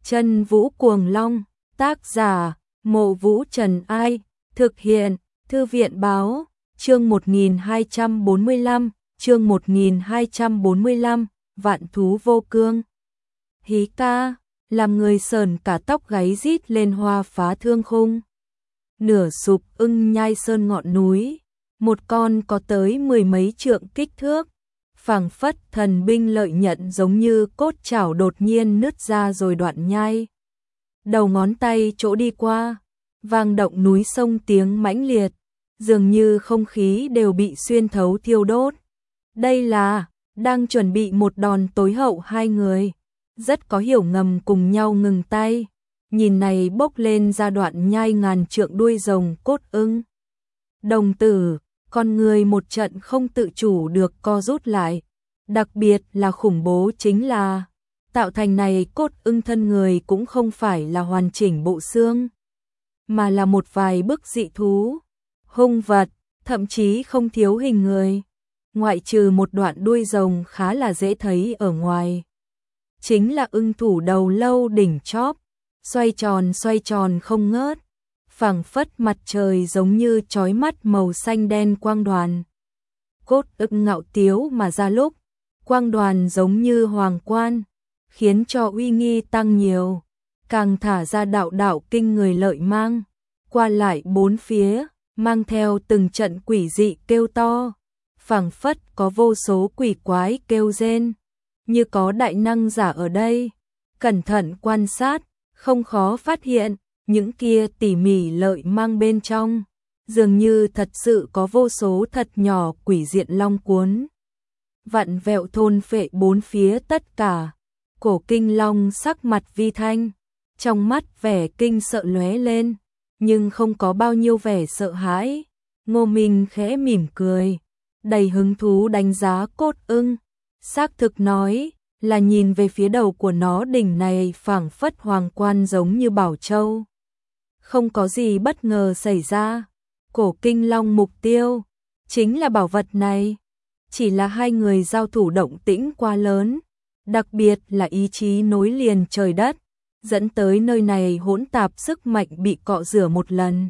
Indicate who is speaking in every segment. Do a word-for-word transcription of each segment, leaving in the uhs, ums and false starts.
Speaker 1: Chân Vũ Cuồng Long, tác giả, Mộ Vũ Trần Ai, thực hiện, Thư viện Báo, chương một nghìn hai trăm bốn mươi lăm, chương một nghìn hai trăm bốn mươi lăm, Vạn Thú Vô Cương. Hí ca, làm người sờn cả tóc gáy rít lên hoa phá thương khung. Nửa sụp ưng nhai sơn ngọn núi, một con có tới mười mấy trượng kích thước, phảng phất thần binh lợi nhận giống như cốt chảo đột nhiên nứt ra rồi đoạn nhai. Đầu ngón tay chỗ đi qua, vang động núi sông tiếng mãnh liệt, dường như không khí đều bị xuyên thấu thiêu đốt. Đây là, đang chuẩn bị một đòn tối hậu hai người, rất có hiểu ngầm cùng nhau ngừng tay, nhìn này bốc lên ra đoạn nhai ngàn trượng đuôi rồng cốt ưng. Đồng tử, con người một trận không tự chủ được co rút lại, đặc biệt là khủng bố chính là, tạo thành này cốt ưng thân người cũng không phải là hoàn chỉnh bộ xương, mà là một vài bức dị thú, hung vật, thậm chí không thiếu hình người, ngoại trừ một đoạn đuôi rồng khá là dễ thấy ở ngoài. Chính là ưng thủ đầu lâu đỉnh chóp, xoay tròn xoay tròn không ngớt, phảng phất mặt trời giống như chói mắt màu xanh đen quang đoàn. Cốt ưng ngạo tiếu mà ra lúc, quang đoàn giống như hoàng quan, khiến cho uy nghi tăng nhiều, càng thả ra đạo đạo kinh người lợi mang, qua lại bốn phía, mang theo từng trận quỷ dị kêu to, phảng phất có vô số quỷ quái kêu rên, như có đại năng giả ở đây. Cẩn thận quan sát, không khó phát hiện, những kia tỉ mỉ lợi mang bên trong, dường như thật sự có vô số thật nhỏ quỷ diện long cuốn. Vặn vẹo thôn phệ bốn phía tất cả, cổ kinh long sắc mặt vi thanh, trong mắt vẻ kinh sợ lóe lên, nhưng không có bao nhiêu vẻ sợ hãi. Ngô Minh khẽ mỉm cười, đầy hứng thú đánh giá cốt ưng, xác thực nói là nhìn về phía đầu của nó, đỉnh này phảng phất hoàng quan giống như bảo châu. Không có gì bất ngờ xảy ra, cổ kinh long mục tiêu chính là bảo vật này, chỉ là hai người giao thủ động tĩnh quá lớn, đặc biệt là ý chí nối liền trời đất, dẫn tới nơi này hỗn tạp sức mạnh bị cọ rửa một lần.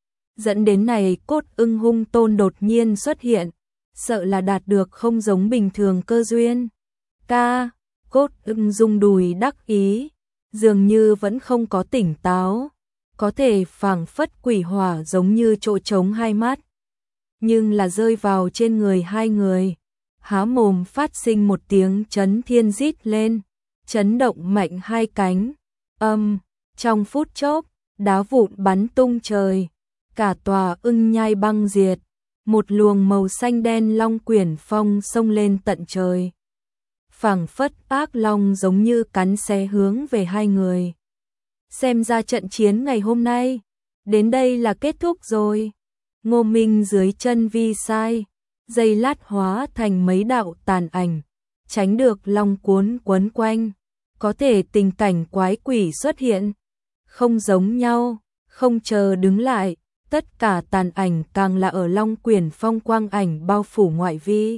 Speaker 1: Dẫn đến này cốt ưng hung tôn đột nhiên xuất hiện, sợ là đạt được không giống bình thường cơ duyên. Ca, cốt ưng rung đùi đắc ý, dường như vẫn không có tỉnh táo, có thể phảng phất quỷ hỏa giống như chỗ trống hai mắt. Nhưng là rơi vào trên người hai người, há mồm phát sinh một tiếng chấn thiên rít lên, chấn động mạnh hai cánh, âm, trong phút chốc, đá vụn bắn tung trời, cả tòa ưng nhai băng diệt, một luồng màu xanh đen long quyển phong xông lên tận trời. Phảng phất ác long giống như cắn xé hướng về hai người. Xem ra trận chiến ngày hôm nay, đến đây là kết thúc rồi. Ngô Minh dưới chân vi sai, giây lát hóa thành mấy đạo tàn ảnh, tránh được long cuốn quấn quanh, có thể tình cảnh quái quỷ xuất hiện. Không giống nhau, không chờ đứng lại, tất cả tàn ảnh càng là ở long quyển phong quang ảnh bao phủ ngoại vi.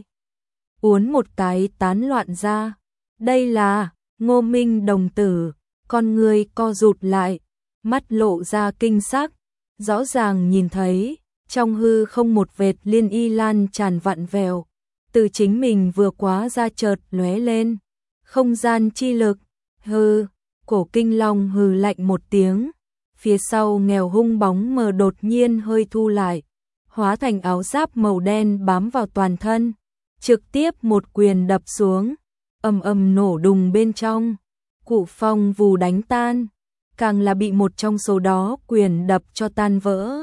Speaker 1: Uốn một cái tán loạn ra, đây là, Ngô Minh đồng tử, con người co rụt lại, mắt lộ ra kinh sắc, rõ ràng nhìn thấy, trong hư không một vệt liên y lan tràn vặn vẹo, từ chính mình vừa quá ra chợt lóe lên, không gian chi lực, hư, cổ kinh long hừ lạnh một tiếng, phía sau nghèo hung bóng mờ đột nhiên hơi thu lại, hóa thành áo giáp màu đen bám vào toàn thân, trực tiếp một quyền đập xuống, ầm ầm nổ đùng bên trong, cụ phong vù đánh tan, càng là bị một trong số đó quyền đập cho tan vỡ.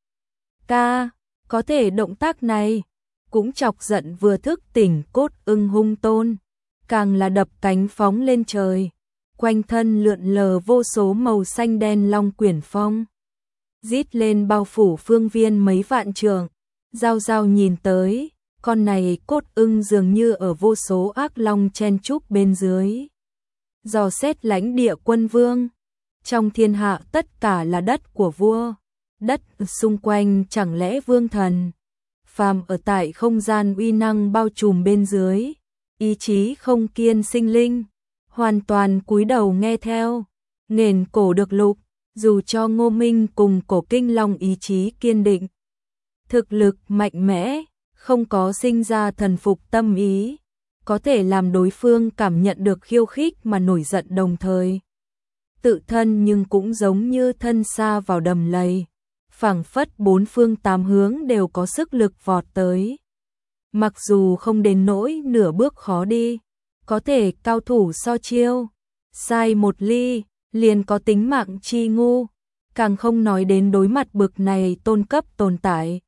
Speaker 1: Ca, có thể động tác này cũng chọc giận vừa thức tỉnh cốt ưng hung tôn, càng là đập cánh phóng lên trời, quanh thân lượn lờ vô số màu xanh đen long quyển phong, rít lên bao phủ phương viên mấy vạn trượng. Giao giao nhìn tới, con này cốt ưng dường như ở vô số ác long chen chúc bên dưới. Dò xét lãnh địa quân vương, trong thiên hạ tất cả là đất của vua, đất xung quanh chẳng lẽ vương thần, phàm ở tại không gian uy năng bao trùm bên dưới, ý chí không kiên sinh linh, hoàn toàn cúi đầu nghe theo, Nghền cổ được lục, dù cho Ngô Minh cùng Cổ Kinh Long ý chí kiên định, thực lực mạnh mẽ, không có sinh ra thần phục tâm ý, có thể làm đối phương cảm nhận được khiêu khích mà nổi giận đồng thời. Tự thân nhưng cũng giống như thân sa vào đầm lầy, phảng phất bốn phương tám hướng đều có sức lực vọt tới. Mặc dù không đến nỗi nửa bước khó đi, có thể cao thủ so chiêu, sai một ly, liền có tính mạng chi ngu, càng không nói đến đối mặt bực này tôn cấp tồn tại.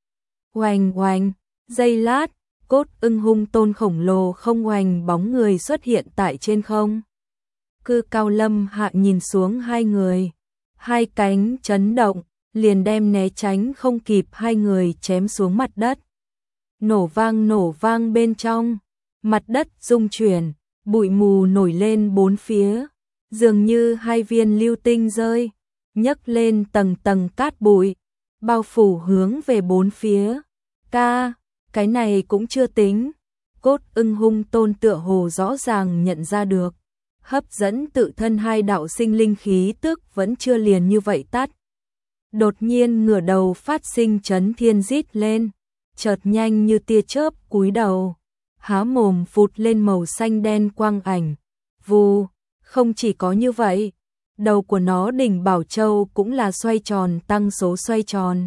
Speaker 1: Oanh oanh, giây lát, Cốt Ưng hung tôn khổng lồ không oanh bóng người xuất hiện tại trên không. Cư Cao Lâm hạ nhìn xuống hai người, hai cánh chấn động, liền đem né tránh không kịp hai người chém xuống mặt đất. Nổ vang nổ vang bên trong, mặt đất rung chuyển, bụi mù nổi lên bốn phía, dường như hai viên lưu tinh rơi, nhấc lên tầng tầng cát bụi, bao phủ hướng về bốn phía. Ca, cái này cũng chưa tính, Cốt Ưng hung tôn tựa hồ rõ ràng nhận ra được, hấp dẫn tự thân hai đạo sinh linh khí tức vẫn chưa liền như vậy tắt. Đột nhiên ngửa đầu phát sinh chấn thiên rít lên, chợt nhanh như tia chớp cúi đầu, há mồm phụt lên màu xanh đen quang ảnh. Vù, không chỉ có như vậy, đầu của nó đỉnh Bảo Châu cũng là xoay tròn tăng số xoay tròn.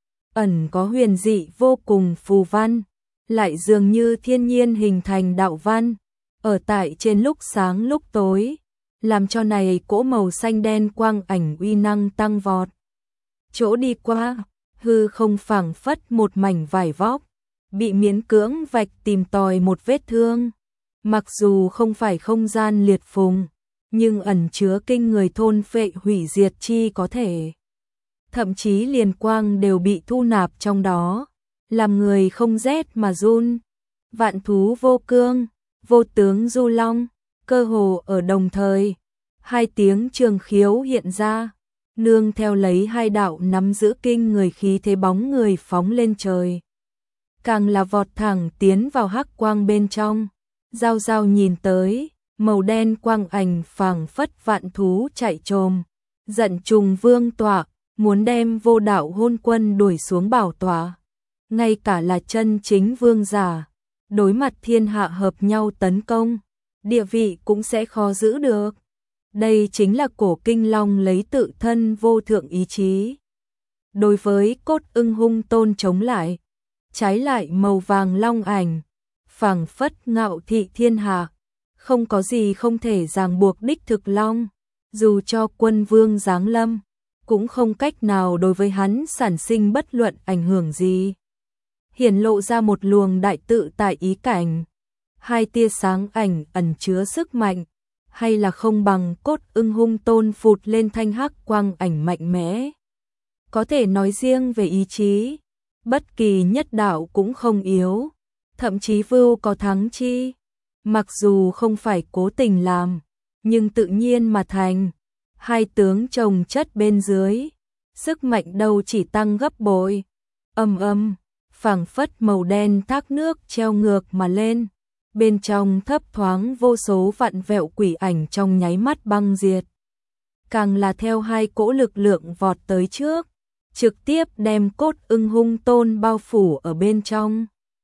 Speaker 1: Ẩn có huyền dị vô cùng phù văn, lại dường như thiên nhiên hình thành đạo văn, ở tại trên lúc sáng lúc tối, làm cho này cỗ màu xanh đen quang ảnh uy năng tăng vọt. Chỗ đi qua, hư không phảng phất một mảnh vải vóc, bị miễn cưỡng vạch tìm tòi một vết thương. Mặc dù không phải không gian liệt phùng, nhưng ẩn chứa kinh người thôn phệ hủy diệt chi có thể. Thậm chí liền quang đều bị thu nạp trong đó, làm người không rét mà run. Vạn thú vô cương, vô tướng du long, cơ hồ ở đồng thời, hai tiếng trường khiếu hiện ra, nương theo lấy hai đạo nắm giữ kinh người khí thế bóng người phóng lên trời. Càng là vọt thẳng tiến vào hắc quang bên trong, giao giao nhìn tới, màu đen quang ảnh phảng phất vạn thú chạy trồm, giận trùng vương tọa, muốn đem vô đạo hôn quân đuổi xuống bảo tọa. Ngay cả là chân chính vương giả, đối mặt thiên hạ hợp nhau tấn công, địa vị cũng sẽ khó giữ được. Đây chính là Cổ Kinh Long lấy tự thân vô thượng ý chí. Đối với Cốt Ưng hung tôn chống lại, trái lại màu vàng long ảnh, phảng phất ngạo thị thiên hạ, không có gì không thể ràng buộc đích thực long, dù cho quân vương giáng lâm, cũng không cách nào đối với hắn sản sinh bất luận ảnh hưởng gì. Hiển lộ ra một luồng đại tự tại ý cảnh, hai tia sáng ảnh ẩn chứa sức mạnh, hay là không bằng Cốt Ưng hung tôn phụt lên thanh hắc quang ảnh mạnh mẽ. Có thể nói riêng về ý chí, bất kỳ nhất đạo cũng không yếu, thậm chí vưu có thắng chi. Mặc dù không phải cố tình làm, nhưng tự nhiên mà thành, hai tướng chồng chất bên dưới, sức mạnh đâu chỉ tăng gấp bội. Âm âm, phảng phất màu đen thác nước treo ngược mà lên, bên trong thấp thoáng vô số vặn vẹo quỷ ảnh trong nháy mắt băng diệt. Càng là theo hai cỗ lực lượng vọt tới trước, trực tiếp đem Cốt Ưng hung tôn bao phủ ở bên trong.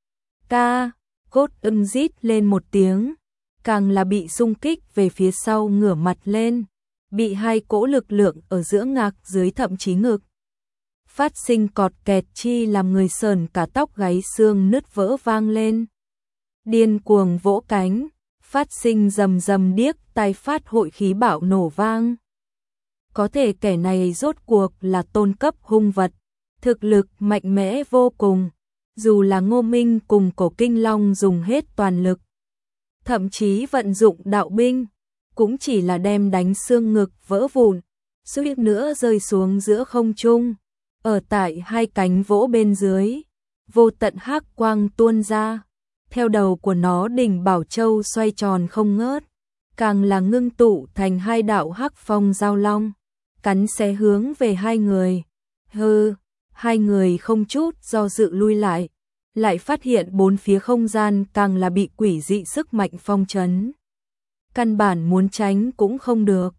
Speaker 1: Ca, Cốt Ưng rít lên một tiếng, càng là bị xung kích về phía sau ngửa mặt lên, bị hai cỗ lực lượng ở giữa ngạc dưới thậm chí ngực phát sinh cọt kẹt chi làm người sờn cả tóc gáy xương nứt vỡ vang lên. Điên cuồng vỗ cánh, phát sinh rầm rầm điếc tai phát hội khí bạo nổ vang. Có thể kẻ này rốt cuộc là tôn cấp hung vật, thực lực mạnh mẽ vô cùng, dù là Ngô Minh cùng Cổ Kinh Long dùng hết toàn lực, thậm chí vận dụng đạo binh, cũng chỉ là đem đánh xương ngực vỡ vụn, suýt nữa rơi xuống giữa không trung, ở tại hai cánh vỗ bên dưới, vô tận hắc quang tuôn ra, theo đầu của nó đỉnh Bảo Châu xoay tròn không ngớt, càng là ngưng tụ thành hai đạo hắc phong giao long, cắn xé hướng về hai người. Hừ, hai người không chút do dự lui lại, lại phát hiện bốn phía không gian càng là bị quỷ dị sức mạnh phong trấn. Căn bản muốn tránh cũng không được,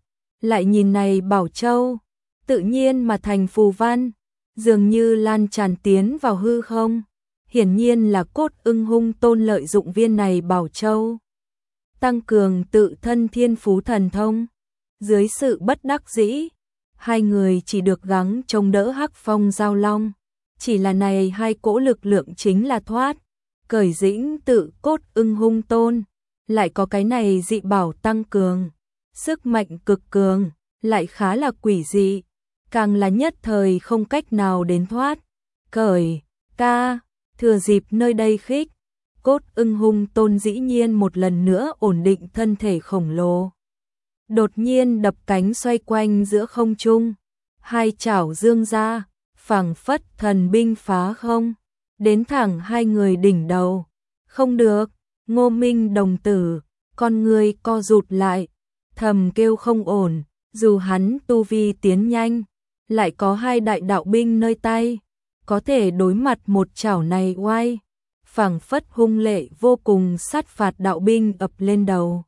Speaker 1: lại nhìn này Bảo Châu, tự nhiên mà thành phù văn, dường như lan tràn tiến vào hư không. Hiển nhiên là Cốt Ưng Hung Tôn lợi dụng viên này Bảo Châu, tăng cường tự thân thiên phú thần thông. Dưới sự bất đắc dĩ, hai người chỉ được gắng chống đỡ Hắc Phong Giao Long. Chỉ là này hai cỗ lực lượng chính là thoát, cởi dĩnh tự Cốt Ưng Hung Tôn, lại có cái này dị bảo tăng cường, sức mạnh cực cường, lại khá là quỷ dị, càng là nhất thời không cách nào đến thoát. Cởi, ca, thừa dịp nơi đây khích, Cốt Ưng Hung Tôn dĩ nhiên một lần nữa ổn định thân thể khổng lồ. Đột nhiên đập cánh xoay quanh giữa không trung, hai chảo dương ra, phảng phất thần binh phá không, đến thẳng hai người đỉnh đầu. Không được, Ngô Minh đồng tử, con người co rụt lại, thầm kêu không ổn, dù hắn tu vi tiến nhanh, lại có hai đại đạo binh nơi tay, có thể đối mặt một chảo này oai, phảng phất hung lệ vô cùng sát phạt đạo binh ập lên đầu.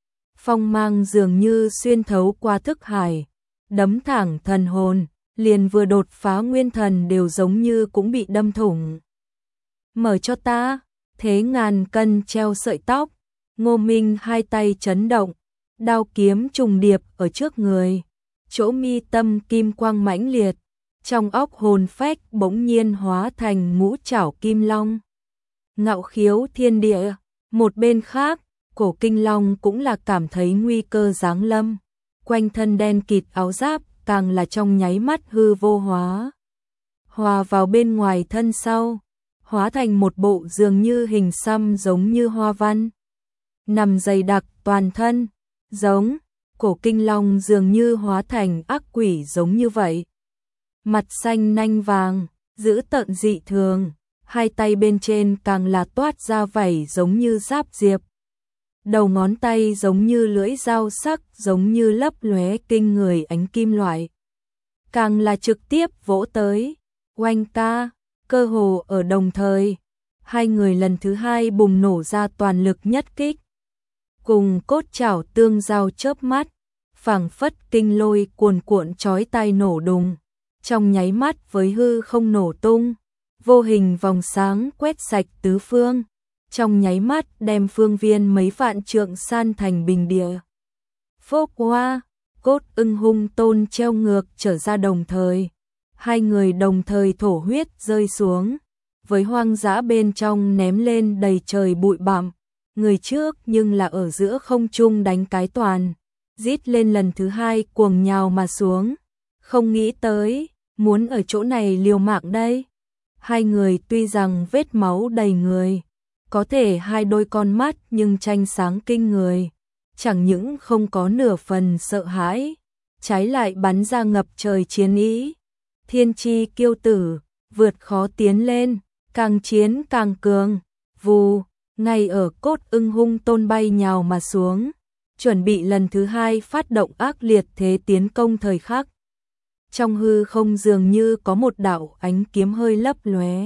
Speaker 1: Phong mang dường như xuyên thấu qua thức hải, đấm thẳng thần hồn, liền vừa đột phá nguyên thần đều giống như cũng bị đâm thủng. Mở cho ta, thế ngàn cân treo sợi tóc, Ngô Minh hai tay chấn động, đao kiếm trùng điệp ở trước người, chỗ mi tâm kim quang mãnh liệt, trong óc hồn phách bỗng nhiên hóa thành ngũ trảo kim long. Ngạo khiếu thiên địa, một bên khác, Cổ Kinh Long cũng là cảm thấy nguy cơ giáng lâm, quanh thân đen kịt áo giáp càng là trong nháy mắt hư vô hóa, hòa vào bên ngoài thân sau, hóa thành một bộ dường như hình xăm giống như hoa văn, nằm dày đặc toàn thân, giống, Cổ Kinh Long dường như hóa thành ác quỷ giống như vậy. Mặt xanh nanh vàng, dữ tợn dị thường, hai tay bên trên càng là toát ra vảy giống như giáp diệp. Đầu ngón tay giống như lưỡi dao sắc, giống như lấp lóe kinh người ánh kim loại. Càng là trực tiếp vỗ tới, oanh ca, cơ hồ ở đồng thời, hai người lần thứ hai bùng nổ ra toàn lực nhất kích. Cùng cốt chảo tương giao chớp mắt, phảng phất kinh lôi cuồn cuộn chói tai nổ đùng, trong nháy mắt với hư không nổ tung, vô hình vòng sáng quét sạch tứ phương, trong nháy mắt đem phương viên mấy vạn trượng san thành bình địa. Phốc hoa, Cốt Ưng Hung Tôn treo ngược trở ra đồng thời, hai người đồng thời thổ huyết rơi xuống, với hoang dã bên trong ném lên đầy trời bụi bặm. Người trước nhưng là ở giữa không trung đánh cái toàn, rít lên lần thứ hai cuồng nhào mà xuống, không nghĩ tới, muốn ở chỗ này liều mạng đây. Hai người tuy rằng vết máu đầy người, có thể hai đôi con mắt nhưng tranh sáng kinh người, chẳng những không có nửa phần sợ hãi, trái lại bắn ra ngập trời chiến ý. Thiên chi kiêu tử, vượt khó tiến lên, càng chiến càng cường, vù, ngay ở Cốt Ưng Hung Tôn bay nhào mà xuống, chuẩn bị lần thứ hai phát động ác liệt thế tiến công thời khắc. Trong hư không dường như có một đạo ánh kiếm hơi lấp lóe.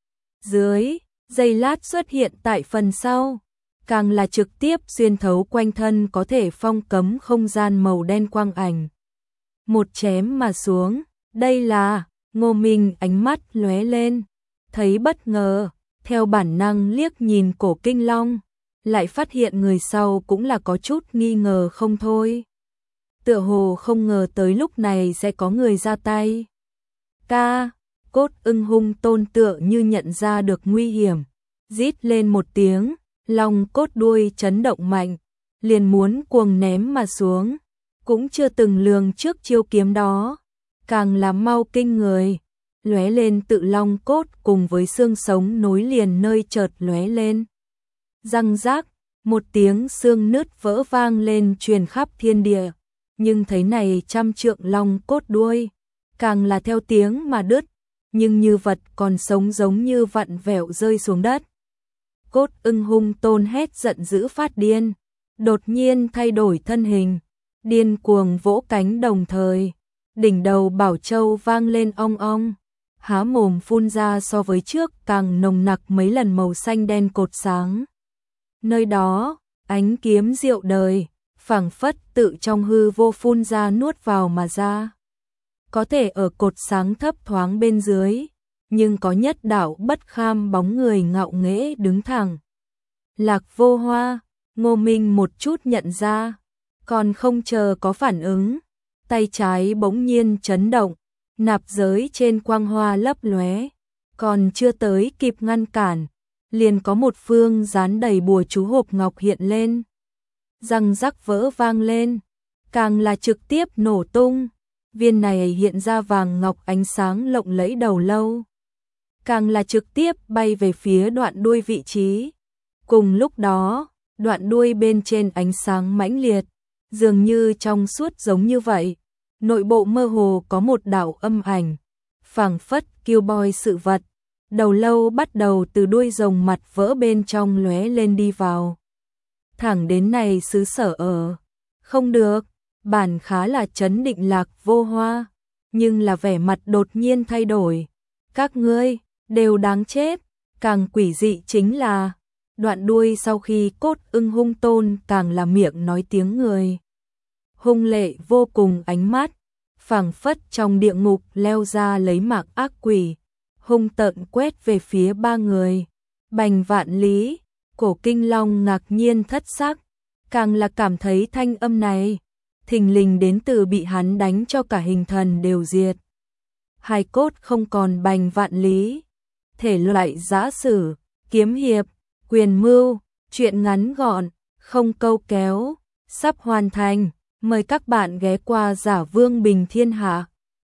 Speaker 1: Dưới, giây lát xuất hiện tại phần sau, càng là trực tiếp xuyên thấu quanh thân có thể phong cấm không gian màu đen quang ảnh. Một chém mà xuống, đây là, Ngô Minh ánh mắt lóe lên, thấy bất ngờ, theo bản năng liếc nhìn Cổ Kinh Long, lại phát hiện người sau cũng là có chút nghi ngờ không thôi. Tựa hồ không ngờ tới lúc này sẽ có người ra tay. Ca, Cốt Ưng Hung Tôn tựa như nhận ra được nguy hiểm, rít lên một tiếng, long cốt đuôi chấn động mạnh, liền muốn cuồng ném mà xuống, cũng chưa từng lường trước chiêu kiếm đó, càng làm mau kinh người, lóe lên tự long cốt cùng với xương sống nối liền nơi chợt lóe lên. Răng rác, một tiếng xương nứt vỡ vang lên truyền khắp thiên địa, nhưng thấy này trăm trượng long cốt đuôi, càng là theo tiếng mà đứt, nhưng như vật còn sống giống như vặn vẹo rơi xuống đất. Cốt Ưng Hung Tôn hét giận dữ phát điên, đột nhiên thay đổi thân hình, điên cuồng vỗ cánh đồng thời, đỉnh đầu Bảo Châu vang lên ong ong, há mồm phun ra so với trước càng nồng nặc mấy lần màu xanh đen cột sáng. Nơi đó, ánh kiếm diệu đời, phảng phất tự trong hư vô phun ra nuốt vào mà ra. Có thể ở cột sáng thấp thoáng bên dưới, nhưng có nhất đạo bất kham bóng người ngạo nghễ đứng thẳng. Lạc Vô Hoa, Ngô Minh một chút nhận ra, còn không chờ có phản ứng, tay trái bỗng nhiên chấn động, nạp giới trên quang hoa lấp lóe, còn chưa tới kịp ngăn cản, liền có một phương dán đầy bùa chú hộp ngọc hiện lên. Răng rắc vỡ vang lên, càng là trực tiếp nổ tung, viên này hiện ra vàng ngọc ánh sáng lộng lẫy đầu lâu, càng là trực tiếp bay về phía đoạn đuôi vị trí. Cùng lúc đó, đoạn đuôi bên trên ánh sáng mãnh liệt, dường như trong suốt giống như vậy, nội bộ mơ hồ có một đạo âm ảnh, phảng phất kiêu boy sự vật, đầu lâu bắt đầu từ đuôi rồng mặt vỡ bên trong lóe lên đi vào. Thẳng đến này xứ sở ở, không được, bản khá là trấn định Lạc Vô Hoa, nhưng là vẻ mặt đột nhiên thay đổi. Các ngươi đều đáng chết, càng quỷ dị chính là đoạn đuôi sau khi cốt ưng hung tôn càng là miệng nói tiếng người. Hung lệ vô cùng ánh mắt, phảng phất trong địa ngục leo ra lấy mạc ác quỷ, hung tợn quét về phía ba người. Bành Vạn Lý, Cổ Kinh Long ngạc nhiên thất sắc, càng là cảm thấy thanh âm này thình lình đến từ bị hắn đánh cho cả hình thần đều diệt. Hài cốt không còn Bành Vạn Lý, thể loại giã sử, kiếm hiệp, quyền mưu, truyện ngắn gọn, không câu kéo, sắp hoàn thành. Mời các bạn ghé qua Giả Vương Bình Thiên Hạ.